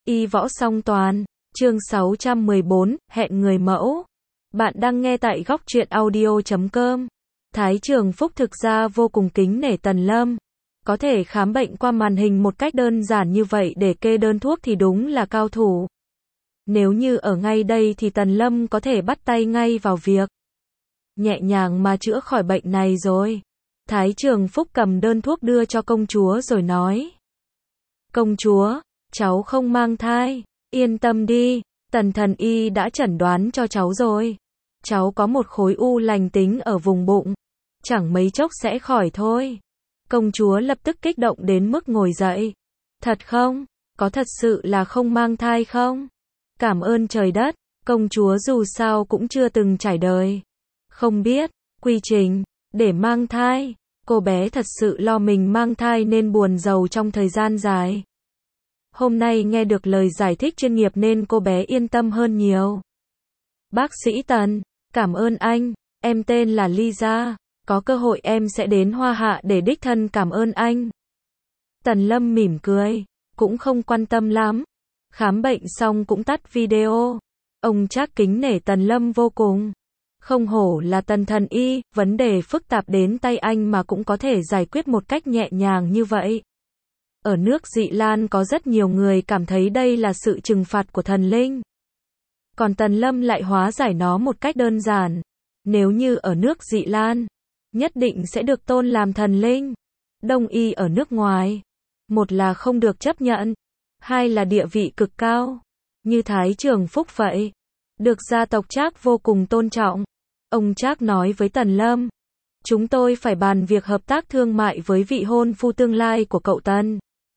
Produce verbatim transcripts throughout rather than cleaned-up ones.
Y võ song toàn, chương sáu trăm mười bốn, hẹn người mẫu. Bạn đang nghe tại góc truyện audio chấm com. Thái Trường Phúc thực ra vô cùng kính nể Tần Lâm. Có thể khám bệnh qua màn hình một cách đơn giản như vậy để kê đơn thuốc thì đúng là cao thủ. Nếu như ở ngay đây thì Tần Lâm có thể bắt tay ngay vào việc. Nhẹ nhàng mà chữa khỏi bệnh này rồi. Thái Trường Phúc cầm đơn thuốc đưa cho công chúa rồi nói. Công chúa, cháu không mang thai, yên tâm đi, Tần thần y đã chẩn đoán cho cháu rồi. Cháu có một khối u lành tính ở vùng bụng, chẳng mấy chốc sẽ khỏi thôi. Công chúa lập tức kích động đến mức ngồi dậy. Thật không? Có thật sự là không mang thai không? Cảm ơn trời đất, công chúa dù sao cũng chưa từng trải đời. Không biết, quy trình, để mang thai, cô bé thật sự lo mình mang thai nên buồn rầu trong thời gian dài. Hôm nay nghe được lời giải thích chuyên nghiệp nên cô bé yên tâm hơn nhiều. Bác sĩ Tần, cảm ơn anh, em tên là Lisa, có cơ hội em sẽ đến Hoa Hạ để đích thân cảm ơn anh. Tần Lâm mỉm cười, cũng không quan tâm lắm. Khám bệnh xong cũng tắt video. Ông Trác kính nể Tần Lâm vô cùng. Không hổ là Tần thần y, vấn đề phức tạp đến tay anh mà cũng có thể giải quyết một cách nhẹ nhàng như vậy. Ở nước Dị Lan có rất nhiều người cảm thấy đây là sự trừng phạt của thần linh. Còn Tần Lâm lại hóa giải nó một cách đơn giản. Nếu như ở nước Dị Lan, nhất định sẽ được tôn làm thần linh. Đông y ở nước ngoài, một là không được chấp nhận, hai là địa vị cực cao. Như Thái Trường Phúc vậy, được gia tộc Trác vô cùng tôn trọng. Ông Trác nói với Tần Lâm, chúng tôi phải bàn việc hợp tác thương mại với vị hôn phu tương lai của cậu Tần.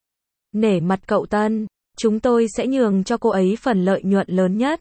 Nể mặt cậu Tần, chúng tôi sẽ nhường cho cô ấy phần lợi nhuận lớn nhất.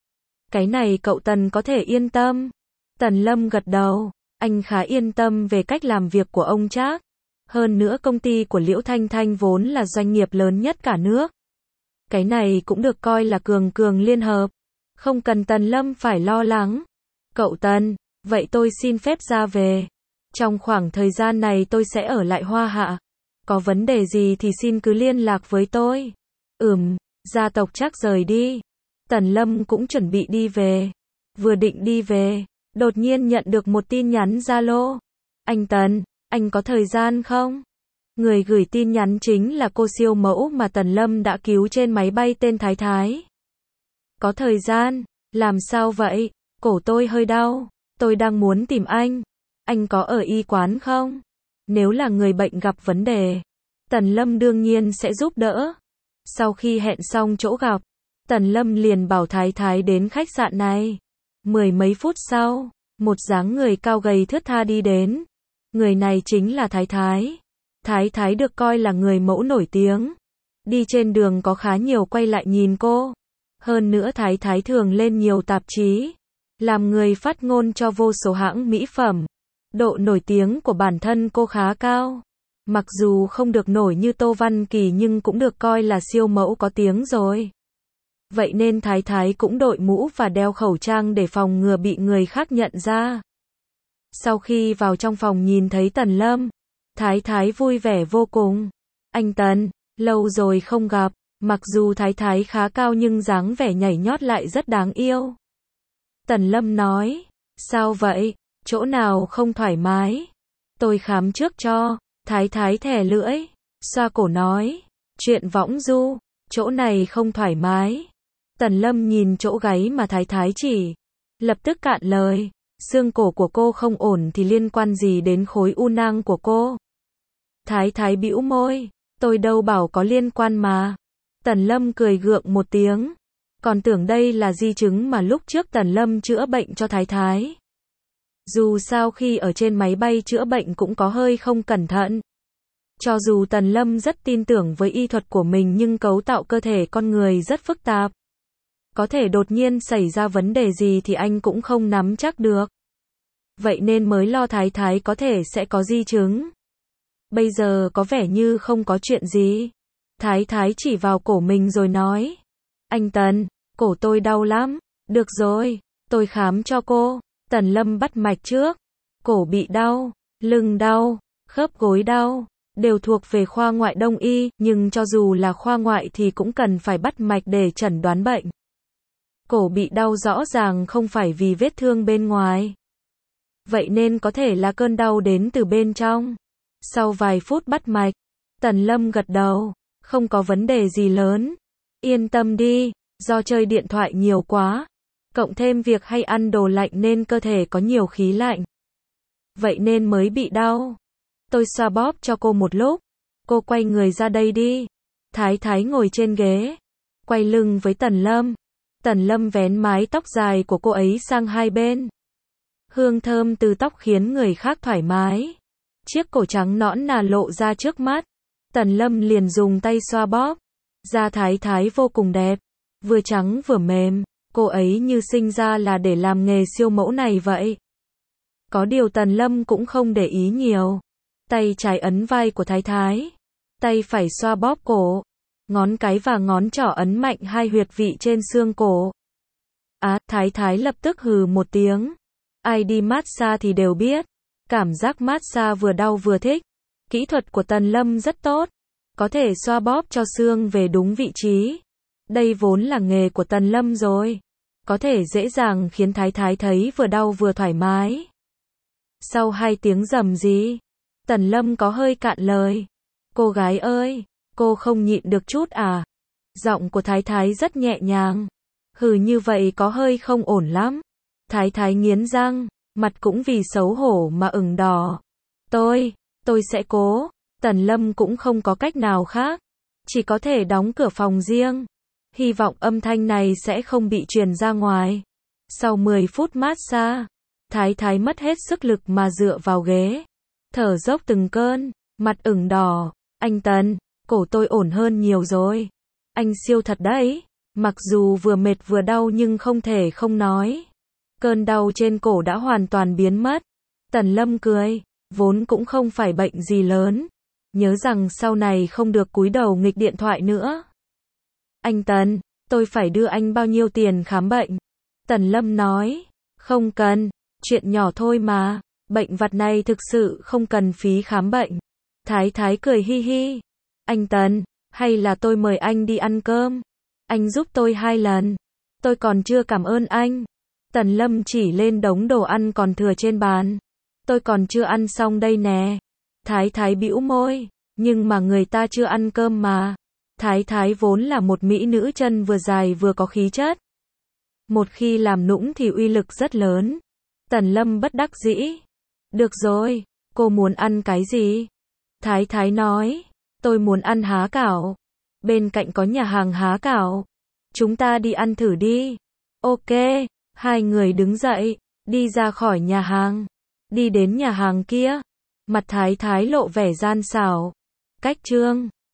Cái này cậu Tần có thể yên tâm. Tần Lâm gật đầu, anh khá yên tâm về cách làm việc của ông Trác. Hơn nữa công ty của Liễu Thanh Thanh vốn là doanh nghiệp lớn nhất cả nước. Cái này cũng được coi là cường cường liên hợp. Không cần Tần Lâm phải lo lắng. Cậu Tần, vậy tôi xin phép ra về. Trong khoảng thời gian này tôi sẽ ở lại Hoa Hạ. Có vấn đề gì thì xin cứ liên lạc với tôi. Ừm, gia tộc Trác rời đi. Tần Lâm cũng chuẩn bị đi về. Vừa định đi về, đột nhiên nhận được một tin nhắn Zalo. Anh Tần, anh có thời gian không? Người gửi tin nhắn chính là cô siêu mẫu mà Tần Lâm đã cứu trên máy bay tên Thái Thái. Có thời gian, làm sao vậy? Cổ tôi hơi đau, tôi đang muốn tìm anh. Anh có ở y quán không? Nếu là người bệnh gặp vấn đề, Tần Lâm đương nhiên sẽ giúp đỡ. Sau khi hẹn xong chỗ gặp, Tần Lâm liền bảo Thái Thái đến khách sạn này. Mười mấy phút sau, một dáng người cao gầy thướt tha đi đến. Người này chính là Thái Thái. Thái Thái được coi là người mẫu nổi tiếng. Đi trên đường có khá nhiều quay lại nhìn cô. Hơn nữa Thái Thái thường lên nhiều tạp chí, làm người phát ngôn cho vô số hãng mỹ phẩm. Độ nổi tiếng của bản thân cô khá cao. Mặc dù không được nổi như Tô Văn Kỳ nhưng cũng được coi là siêu mẫu có tiếng rồi. Vậy nên Thái Thái cũng đội mũ và đeo khẩu trang để phòng ngừa bị người khác nhận ra. Sau khi vào trong phòng nhìn thấy Tần Lâm, Thái Thái vui vẻ vô cùng. Anh Tần, lâu rồi không gặp. Mặc dù Thái Thái khá cao nhưng dáng vẻ nhảy nhót lại rất đáng yêu. Tần Lâm nói, sao vậy? Chỗ nào không thoải mái? Tôi khám trước cho. Thái Thái thè lưỡi, xoa cổ nói, chuyện võng du, chỗ này không thoải mái. Tần Lâm nhìn chỗ gáy mà Thái Thái chỉ, lập tức cạn lời, xương cổ của cô không ổn thì liên quan gì đến khối u nang của cô? Thái Thái bĩu môi, tôi đâu bảo có liên quan mà. Tần Lâm cười gượng một tiếng, còn tưởng đây là di chứng mà lúc trước Tần Lâm chữa bệnh cho Thái Thái. Dù sao khi ở trên máy bay chữa bệnh cũng có hơi không cẩn thận. Cho dù Tần Lâm rất tin tưởng với y thuật của mình nhưng cấu tạo cơ thể con người rất phức tạp. Có thể đột nhiên xảy ra vấn đề gì thì anh cũng không nắm chắc được. Vậy nên mới lo Thái Thái có thể sẽ có di chứng. Bây giờ có vẻ như không có chuyện gì. Thái Thái chỉ vào cổ mình rồi nói. Anh Tần, cổ tôi đau lắm. Được rồi, tôi khám cho cô. Tần Lâm bắt mạch trước. Cổ bị đau, lưng đau, khớp gối đau, đều thuộc về khoa ngoại đông y, nhưng cho dù là khoa ngoại thì cũng cần phải bắt mạch để chẩn đoán bệnh. Cổ bị đau rõ ràng không phải vì vết thương bên ngoài. Vậy nên có thể là cơn đau đến từ bên trong. Sau vài phút bắt mạch, Tần Lâm gật đầu, không có vấn đề gì lớn. Yên tâm đi, do chơi điện thoại nhiều quá, cộng thêm việc hay ăn đồ lạnh nên cơ thể có nhiều khí lạnh. Vậy nên mới bị đau. Tôi xoa bóp cho cô một lúc. Cô quay người ra đây đi. Thái Thái ngồi trên ghế, quay lưng với Tần Lâm. Tần Lâm vén mái tóc dài của cô ấy sang hai bên. Hương thơm từ tóc khiến người khác thoải mái. Chiếc cổ trắng nõn nà lộ ra trước mắt. Tần Lâm liền dùng tay xoa bóp. Da Thái Thái vô cùng đẹp, vừa trắng vừa mềm. Cô ấy như sinh ra là để làm nghề siêu mẫu này vậy. Có điều Tần Lâm cũng không để ý nhiều. Tay trái ấn vai của Thái Thái, tay phải xoa bóp cổ, ngón cái và ngón trỏ ấn mạnh hai huyệt vị trên xương cổ. Á, Thái Thái lập tức hừ một tiếng. Ai đi massage thì đều biết, cảm giác massage vừa đau vừa thích. Kỹ thuật của Tần Lâm rất tốt, có thể xoa bóp cho xương về đúng vị trí. Đây vốn là nghề của Tần Lâm rồi, có thể dễ dàng khiến Thái Thái thấy vừa đau vừa thoải mái. Sau hai tiếng rầm rì, Tần Lâm có hơi cạn lời. Cô gái ơi, cô không nhịn được chút à? Giọng của Thái Thái rất nhẹ nhàng. Hừ, như vậy có hơi không ổn lắm. Thái Thái nghiến răng, mặt cũng vì xấu hổ mà ửng đỏ. Tôi, tôi sẽ cố. Tần Lâm cũng không có cách nào khác, chỉ có thể đóng cửa phòng riêng. Hy vọng âm thanh này sẽ không bị truyền ra ngoài. Sau mười phút massage, Thái Thái mất hết sức lực mà dựa vào ghế, thở dốc từng cơn, mặt ửng đỏ. Anh Tần, cổ tôi ổn hơn nhiều rồi. Anh siêu thật đấy. Mặc dù vừa mệt vừa đau nhưng không thể không nói. Cơn đau trên cổ đã hoàn toàn biến mất. Tần Lâm cười, vốn cũng không phải bệnh gì lớn. Nhớ rằng sau này không được cúi đầu nghịch điện thoại nữa. Anh Tần, tôi phải đưa anh bao nhiêu tiền khám bệnh? Tần Lâm nói, không cần, chuyện nhỏ thôi mà, bệnh vặt này thực sự không cần phí khám bệnh. Thái Thái cười hi hi, anh Tần, hay là tôi mời anh đi ăn cơm? Anh giúp tôi hai lần, tôi còn chưa cảm ơn anh. Tần Lâm chỉ lên đống đồ ăn còn thừa trên bàn. Tôi còn chưa ăn xong đây nè. Thái Thái bĩu môi, nhưng mà người ta chưa ăn cơm mà. Thái Thái vốn là một mỹ nữ chân vừa dài vừa có khí chất. Một khi làm nũng thì uy lực rất lớn. Tần Lâm bất đắc dĩ. Được rồi, cô muốn ăn cái gì? Thái Thái nói, tôi muốn ăn há cảo. Bên cạnh có nhà hàng há cảo. Chúng ta đi ăn thử đi. Ok, hai người đứng dậy, đi ra khỏi nhà hàng. Đi đến nhà hàng kia. Mặt Thái Thái lộ vẻ gian xảo. Cách chương